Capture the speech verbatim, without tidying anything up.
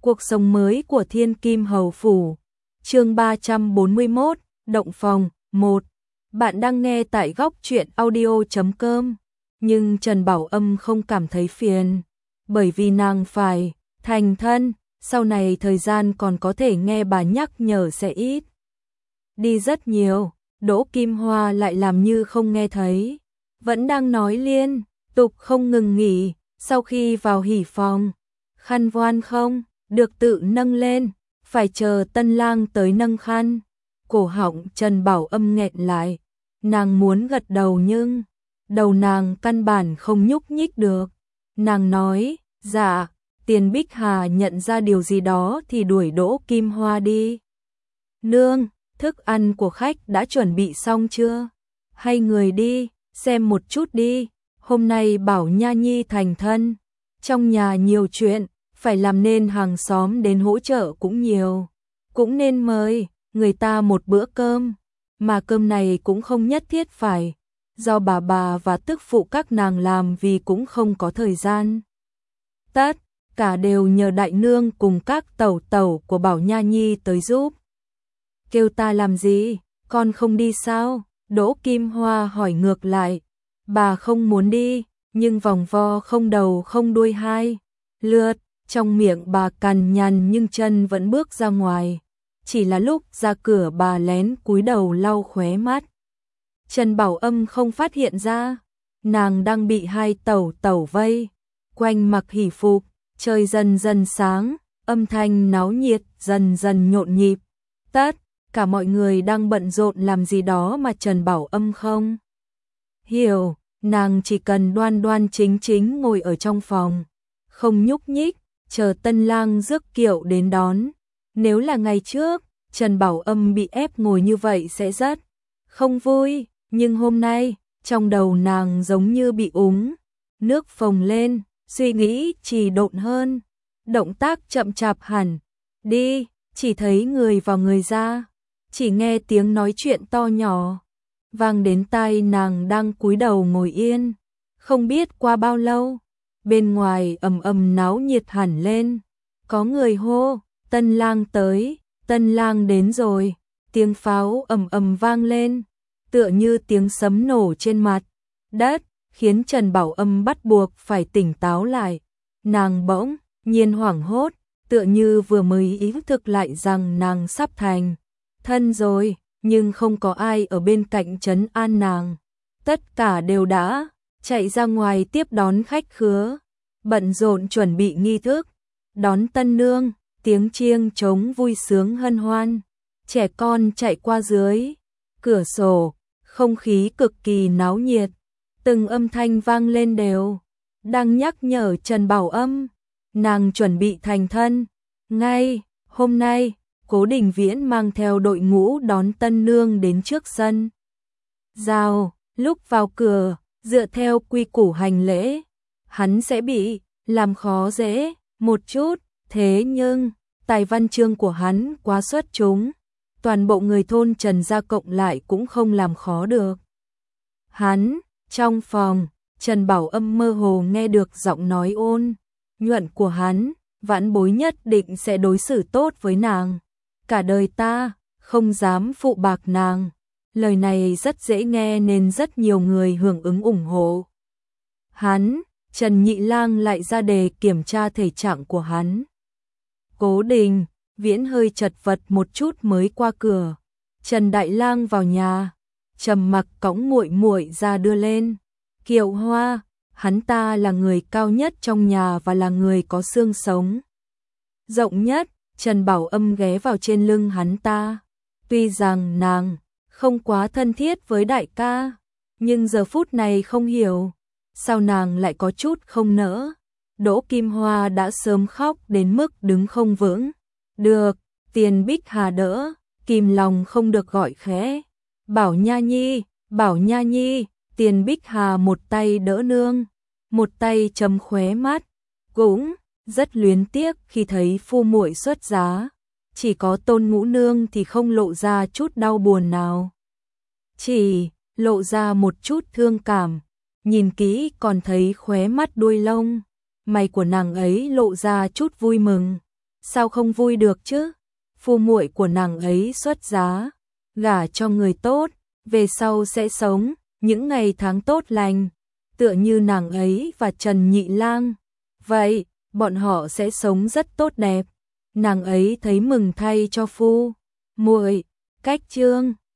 Cuộc sống mới của Thiên Kim Hầu Phủ. Chương ba trăm bốn mươi mốt, Động Phòng. Một. Bạn đang nghe tại góc truyện audio chấm com. Nhưng Trần Bảo Âm không cảm thấy phiền, bởi vì nàng phải thành thân, sau này thời gian còn có thể nghe bà nhắc nhở sẽ ít đi rất nhiều. Đỗ Kim Hoa lại làm như không nghe thấy, vẫn đang nói liên tục không ngừng nghỉ. Sau khi vào hỉ phòng, khăn voan không được tự nâng lên, phải chờ tân lang tới nâng khăn. Cổ họng Trần Bảo Âm nghẹn lại, nàng muốn gật đầu nhưng đầu nàng căn bản không nhúc nhích được. Nàng nói, dạ. Tiền Bích Hà nhận ra điều gì đó thì đuổi Đỗ Kim Hoa đi. Nương, thức ăn của khách đã chuẩn bị xong chưa? Hay người đi, xem một chút đi. Hôm nay bảo Nha Nhi thành thân, trong nhà nhiều chuyện, phải làm nên hàng xóm đến hỗ trợ cũng nhiều. Cũng nên mời người ta một bữa cơm, mà cơm này cũng không nhất thiết phải do bà bà và tức phụ các nàng làm vì cũng không có thời gian. Tất cả đều nhờ đại nương cùng các tẩu tẩu của Bảo Nha Nhi tới giúp. Kêu ta làm gì, con không đi sao? Đỗ Kim Hoa hỏi ngược lại. Bà không muốn đi, nhưng vòng vo không đầu không đuôi hai lượt, trong miệng bà cằn nhằn nhưng chân vẫn bước ra ngoài. Chỉ là lúc ra cửa bà lén cúi đầu lau khóe mắt. Trần Bảo Âm không phát hiện ra, nàng đang bị hai tẩu tẩu vây quanh mặc hỉ phục. Trời dần dần sáng, âm thanh náo nhiệt dần dần nhộn nhịp. Tất cả mọi người đang bận rộn làm gì đó mà Trần Bảo Âm không hiểu. Nàng chỉ cần đoan đoan chính chính ngồi ở trong phòng, không nhúc nhích, chờ tân lang rước kiệu đến đón. Nếu là ngày trước, Trần Bảo Âm bị ép ngồi như vậy sẽ rất không vui, nhưng hôm nay, trong đầu nàng giống như bị úng nước phồng lên, suy nghĩ trì độn hơn, động tác chậm chạp hẳn. Đi, chỉ thấy người vào người ra, chỉ nghe tiếng nói chuyện to nhỏ vang đến tai nàng đang cúi đầu ngồi yên. Không biết qua bao lâu, bên ngoài ầm ầm náo nhiệt hẳn lên. Có người hô, tân lang tới, tân lang đến rồi. Tiếng pháo ầm ầm vang lên, tựa như tiếng sấm nổ trên mặt đất, khiến Trần Bảo Âm bắt buộc phải tỉnh táo lại. Nàng bỗng nhiên hoảng hốt, tựa như vừa mới ý thức lại rằng nàng sắp thành thân rồi, nhưng không có ai ở bên cạnh trấn an nàng. Tất cả đều đã chạy ra ngoài tiếp đón khách khứa, bận rộn chuẩn bị nghi thức đón tân nương. Tiếng chiêng trống vui sướng hân hoan, trẻ con chạy qua dưới cửa sổ, không khí cực kỳ náo nhiệt. Từng âm thanh vang lên đều đang nhắc nhở Trần Bảo Âm, nàng chuẩn bị thành thân. Ngay hôm nay, Cố Đình Viễn mang theo đội ngũ đón tân nương đến trước sân rào. Lúc vào cửa, dựa theo quy củ hành lễ, hắn sẽ bị làm khó dễ một chút, thế nhưng tài văn chương của hắn quá xuất chúng, toàn bộ người thôn Trần gia cộng lại cũng không làm khó được hắn. Trong phòng, Trần Bảo Âm mơ hồ nghe được giọng nói ôn nhuận của hắn, vãn bối nhất định sẽ đối xử tốt với nàng. Cả đời ta không dám phụ bạc nàng. Lời này rất dễ nghe nên rất nhiều người hưởng ứng ủng hộ hắn. Trần Nhị Lang lại ra đề kiểm tra thể trạng của hắn. Cố Đình Viễn hơi chật vật một chút mới qua cửa. Trần Đại Lang vào nhà, trầm mặc cõng muội muội ra đưa lên kiệu hoa. Hắn ta là người cao nhất trong nhà và là người có xương sống rộng nhất. Trần Bảo Âm ghé vào trên lưng hắn ta. Tuy rằng nàng không quá thân thiết với đại ca, nhưng giờ phút này không hiểu sao nàng lại có chút không nỡ. Đỗ Kim Hoa đã sớm khóc đến mức đứng không vững được. Tiền Bích Hà đỡ, kìm lòng không được gọi khẽ, Bảo Nha Nhi, Bảo Nha Nhi. Tiền Bích Hà một tay đỡ nương, một tay chấm khóe mắt, cũng rất luyến tiếc khi thấy phu muội xuất giá. Chỉ có Tôn Ngũ nương thì không lộ ra chút đau buồn nào, chỉ lộ ra một chút thương cảm. Nhìn kỹ còn thấy khóe mắt đuôi lông mày của nàng ấy lộ ra chút vui mừng. sao không vui được chứ? Phu muội của nàng ấy xuất giá, gả cho người tốt, về sau sẽ sống những ngày tháng tốt lành, tựa như nàng ấy và Trần Nhị Lang. Vậy, bọn họ sẽ sống rất tốt đẹp. Nàng ấy thấy mừng thay cho phu muội. Cách chương